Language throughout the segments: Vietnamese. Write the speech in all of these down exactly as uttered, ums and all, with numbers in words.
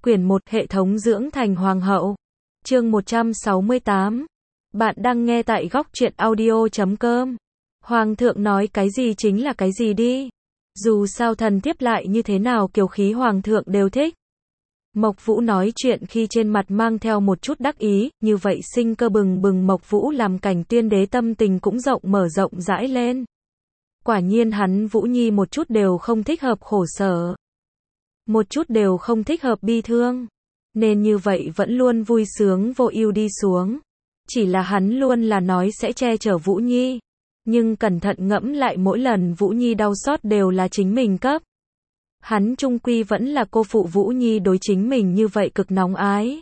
Quyển một Hệ thống dưỡng thành hoàng hậu. Chương một trăm sáu mươi tám. Bạn đang nghe tại góc truyện audio chấm com. Hoàng thượng nói cái gì chính là cái gì đi. Dù sao thần thiếp lại như thế nào kiều khí hoàng thượng đều thích. Mộc Vũ nói chuyện khi trên mặt mang theo một chút đắc ý, như vậy sinh cơ bừng bừng Mộc Vũ làm Cảnh Tiên Đế tâm tình cũng rộng mở rộng rãi lên. Quả nhiên hắn Vũ Nhi một chút đều không thích hợp khổ sở. Một chút đều không thích hợp bi thương. Nên như vậy vẫn luôn vui sướng vô ưu đi xuống. Chỉ là hắn luôn là nói sẽ che chở Vũ Nhi. Nhưng cẩn thận ngẫm lại mỗi lần Vũ Nhi đau xót đều là chính mình cấp. Hắn chung quy vẫn là cô phụ Vũ Nhi đối chính mình như vậy cực nóng ái.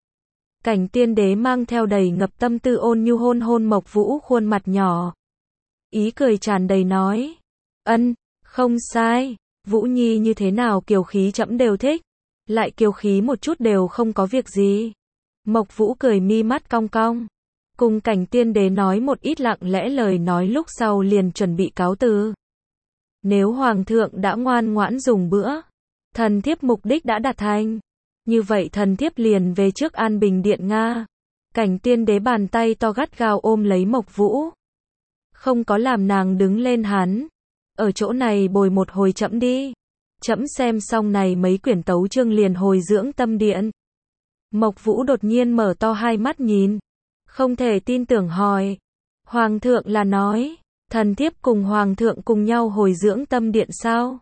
Cảnh Tiên Đế mang theo đầy ngập tâm tư ôn nhu hôn hôn Mộc Vũ khuôn mặt nhỏ. Ý cười tràn đầy nói. Ân, không sai. Vũ Nhi như thế nào kiều khí trẫm đều thích. Lại kiều khí một chút đều không có việc gì. Mộc Vũ cười mi mắt cong cong. Cùng Cảnh Tiên Đế nói một ít lặng lẽ lời nói lúc sau liền chuẩn bị cáo từ. Nếu Hoàng thượng đã ngoan ngoãn dùng bữa, thần thiếp mục đích đã đạt thành. Như vậy thần thiếp liền về trước An Bình Điện Nga. Cảnh Tiên Đế bàn tay to gắt gao ôm lấy Mộc Vũ. Không có làm nàng đứng lên hắn. Ở chỗ này bồi một hồi trẫm đi. Trẫm xem xong này mấy quyển tấu chương liền hồi dưỡng tâm điện. Mộc Vũ đột nhiên mở to hai mắt nhìn. Không thể tin tưởng hỏi. Hoàng thượng là nói, thần thiếp cùng Hoàng thượng cùng nhau hồi dưỡng tâm điện sao?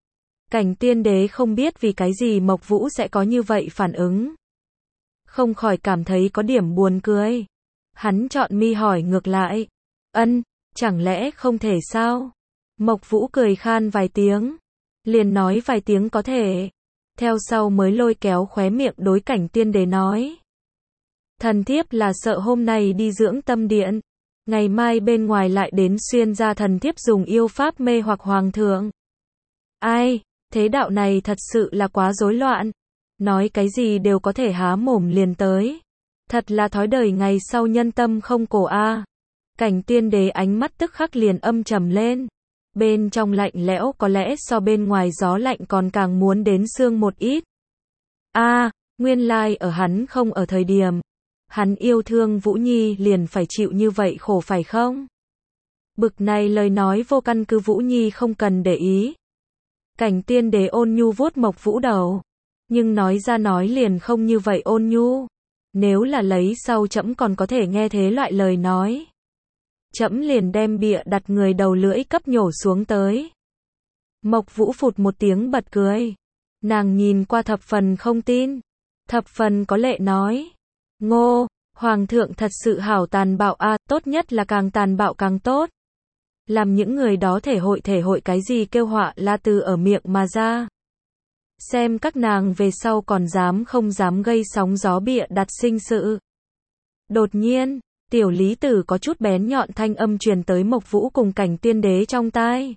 Cảnh Tiên Đế không biết vì cái gì Mộc Vũ sẽ có như vậy phản ứng. Không khỏi cảm thấy có điểm buồn cười. Hắn chọn mi hỏi ngược lại. Ân, chẳng lẽ không thể sao? Mộc Vũ cười khan vài tiếng. Liền nói vài tiếng có thể. Theo sau mới lôi kéo khóe miệng đối Cảnh Tiên Đế nói. Thần thiếp là sợ hôm nay đi dưỡng tâm điện. Ngày mai bên ngoài lại đến xuyên ra thần thiếp dùng yêu pháp mê hoặc Hoàng thượng. Ai, thế đạo này thật sự là quá rối loạn. Nói cái gì đều có thể há mồm liền tới. Thật là thói đời ngày sau nhân tâm không cổ a. Cảnh Tiên Đế ánh mắt tức khắc liền âm trầm lên. Bên trong lạnh lẽo có lẽ so bên ngoài gió lạnh còn càng muốn đến xương một ít. A, à, nguyên lai ở hắn không ở thời điểm. Hắn yêu thương Vũ Nhi liền phải chịu như vậy khổ phải không? Bực này lời nói vô căn cứ Vũ Nhi không cần để ý. Cảnh Tiên Đế ôn nhu vuốt Mộc Vũ đầu. Nhưng nói ra nói liền không như vậy ôn nhu. Nếu là lấy sau trẫm còn có thể nghe thế loại lời nói. Trẫm liền đem bịa đặt người đầu lưỡi cấp nhổ xuống tới. Mộc Vũ phụt một tiếng bật cười. Nàng nhìn qua thập phần không tin. Thập phần có lệ nói. Ngô, Hoàng thượng thật sự hảo tàn bạo a, à, tốt nhất là càng tàn bạo càng tốt. Làm những người đó thể hội thể hội cái gì kêu họa la từ ở miệng mà ra. Xem các nàng về sau còn dám không dám gây sóng gió bịa đặt sinh sự. Đột nhiên, Tiểu Lý Tử có chút bén nhọn thanh âm truyền tới Mộc Vũ cùng Cảnh Tiên Đế trong tai.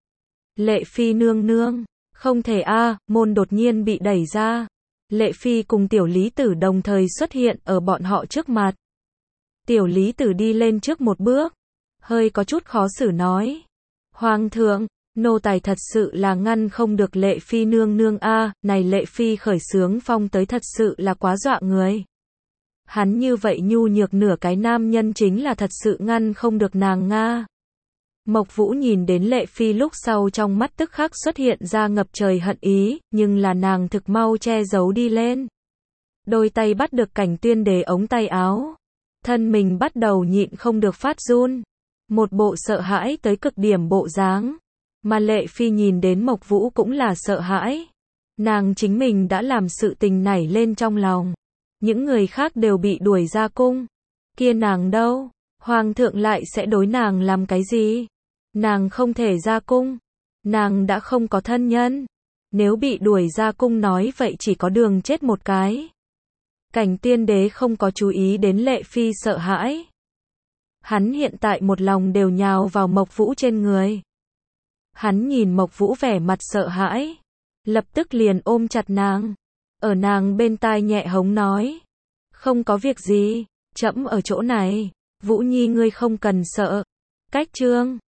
Lệ Phi nương nương, không thể a, à, môn đột nhiên bị đẩy ra. Lệ Phi cùng Tiểu Lý Tử đồng thời xuất hiện ở bọn họ trước mặt. Tiểu Lý Tử đi lên trước một bước, hơi có chút khó xử nói. Hoàng thượng, nô tài thật sự là ngăn không được Lệ Phi nương nương a, à, này Lệ Phi khởi xướng phong tới thật sự là quá dọa người. Hắn như vậy nhu nhược nửa cái nam nhân chính là thật sự ngăn không được nàng nga. Mộc Vũ nhìn đến Lệ Phi lúc sau trong mắt tức khắc xuất hiện ra ngập trời hận ý, nhưng là nàng thực mau che giấu đi lên. Đôi tay bắt được Cảnh Tiên Đế ống tay áo. Thân mình bắt đầu nhịn không được phát run. Một bộ sợ hãi tới cực điểm bộ dáng. Mà Lệ Phi nhìn đến Mộc Vũ cũng là sợ hãi. Nàng chính mình đã làm sự tình nảy lên trong lòng. Những người khác đều bị đuổi ra cung. Kia nàng đâu? Hoàng thượng lại sẽ đối nàng làm cái gì? Nàng không thể ra cung. Nàng đã không có thân nhân. Nếu bị đuổi ra cung nói vậy chỉ có đường chết một cái. Cảnh Tiên Đế không có chú ý đến Lệ Phi sợ hãi. Hắn hiện tại một lòng đều nhào vào Mộc Vũ trên người. Hắn nhìn Mộc Vũ vẻ mặt sợ hãi. Lập tức liền ôm chặt nàng. Ở nàng bên tai nhẹ hống nói. Không có việc gì. Trẫm ở chỗ này. Vũ Nhi ngươi không cần sợ. Cách chương.